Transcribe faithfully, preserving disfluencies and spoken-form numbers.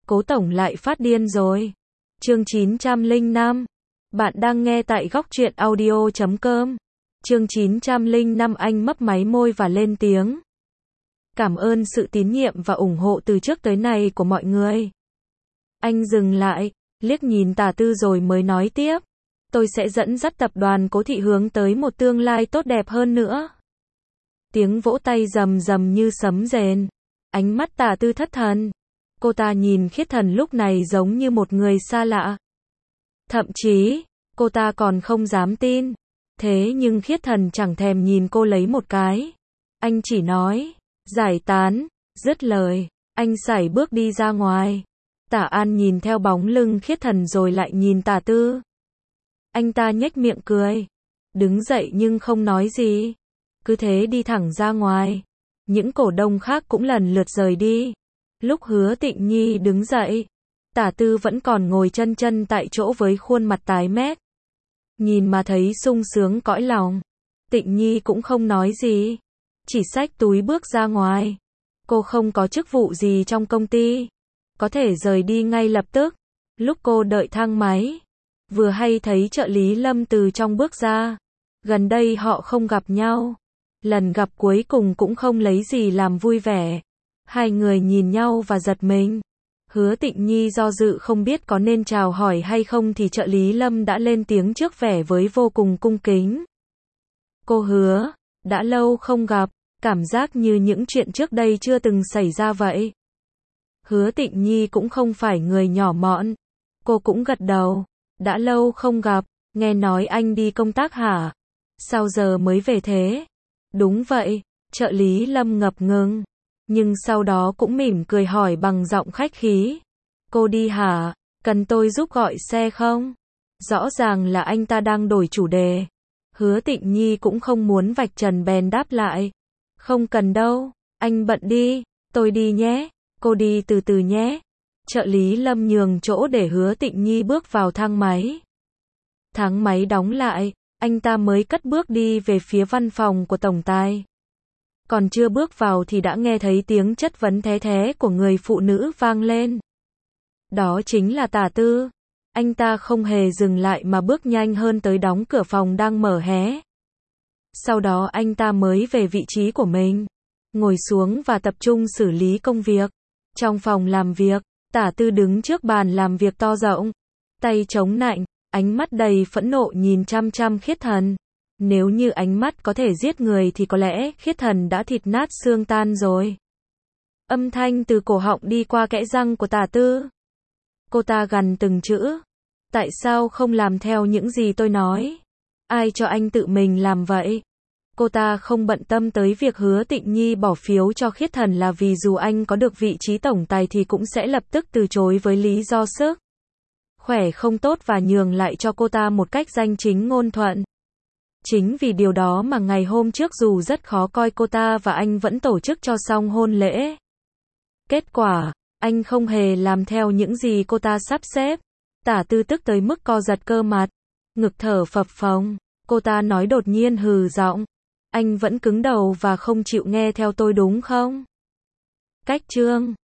Cố tổng lại phát điên rồi. Chương chín trăm lẻ năm. Bạn đang nghe tại góc truyện audio chấm com. Chương chín trăm lẻ năm. Anh mấp máy môi và lên tiếng. Cảm ơn sự tín nhiệm và ủng hộ từ trước tới nay của mọi người. Anh dừng lại, liếc nhìn Tả Tư rồi mới nói tiếp. Tôi sẽ dẫn dắt tập đoàn Cố Thị hướng tới một tương lai tốt đẹp hơn nữa. Tiếng vỗ tay rầm rầm như sấm rền. Ánh mắt Tả Tư thất thần. Cô ta nhìn Khiết Thần lúc này giống như một người xa lạ. Thậm chí, cô ta còn không dám tin. Thế nhưng Khiết Thần chẳng thèm nhìn cô lấy một cái. Anh chỉ nói, giải tán, dứt lời, anh sải bước đi ra ngoài. Tả An nhìn theo bóng lưng Khiết Thần rồi lại nhìn Tả Tư. Anh ta nhếch miệng cười. Đứng dậy nhưng không nói gì. Cứ thế đi thẳng ra ngoài. Những cổ đông khác cũng lần lượt rời đi. Lúc Hứa Tịnh Nhi đứng dậy, Tả Tư vẫn còn ngồi chân chân tại chỗ với khuôn mặt tái mét. Nhìn mà thấy sung sướng cõi lòng. Tịnh Nhi cũng không nói gì. Chỉ xách túi bước ra ngoài. Cô không có chức vụ gì trong công ty. Có thể rời đi ngay lập tức. Lúc cô đợi thang máy, vừa hay thấy trợ lý Lâm từ trong bước ra. Gần đây họ không gặp nhau. Lần gặp cuối cùng cũng không lấy gì làm vui vẻ. Hai người nhìn nhau và giật mình. Hứa Tịnh Nhi do dự không biết có nên chào hỏi hay không thì trợ lý Lâm đã lên tiếng trước vẻ với vô cùng cung kính. Cô Hứa, đã lâu không gặp, cảm giác như những chuyện trước đây chưa từng xảy ra vậy. Hứa Tịnh Nhi cũng không phải người nhỏ mọn. Cô cũng gật đầu. Đã lâu không gặp, nghe nói anh đi công tác hả? Sao giờ mới về thế? Đúng vậy, trợ lý Lâm ngập ngừng. Nhưng sau đó cũng mỉm cười hỏi bằng giọng khách khí. Cô đi hả? Cần tôi giúp gọi xe không? Rõ ràng là anh ta đang đổi chủ đề. Hứa Tịnh Nhi cũng không muốn vạch trần bèn đáp lại. Không cần đâu, anh bận đi, tôi đi nhé. Cô đi từ từ nhé. Trợ lý Lâm nhường chỗ để Hứa Tịnh Nhi bước vào thang máy. Thang máy đóng lại, anh ta mới cất bước đi về phía văn phòng của tổng tài. Còn chưa bước vào thì đã nghe thấy tiếng chất vấn thé thé của người phụ nữ vang lên. Đó chính là Tả Tư. Anh ta không hề dừng lại mà bước nhanh hơn tới đóng cửa phòng đang mở hé. Sau đó anh ta mới về vị trí của mình. Ngồi xuống và tập trung xử lý công việc. Trong phòng làm việc, Tả Tư đứng trước bàn làm việc to rộng. Tay chống nạnh, ánh mắt đầy phẫn nộ nhìn chăm chăm Khiết Thần. Nếu như ánh mắt có thể giết người thì có lẽ Khiết Thần đã thịt nát xương tan rồi. Âm thanh từ cổ họng đi qua kẽ răng của Tả Tư. Cô ta gằn từng chữ. Tại sao không làm theo những gì tôi nói? Ai cho anh tự mình làm vậy? Cô ta không bận tâm tới việc Hứa Tịnh Nhi bỏ phiếu cho Khiết Thần là vì dù anh có được vị trí tổng tài thì cũng sẽ lập tức từ chối với lý do sức khỏe không tốt và nhường lại cho cô ta một cách danh chính ngôn thuận. Chính vì điều đó mà ngày hôm trước dù rất khó coi cô ta và anh vẫn tổ chức cho xong hôn lễ. Kết quả, anh không hề làm theo những gì cô ta sắp xếp. Tả Tư tức tới mức co giật cơ mặt, ngực thở phập phồng. Cô ta nói đột nhiên hừ giọng. Anh vẫn cứng đầu và không chịu nghe theo tôi đúng không? Cách chương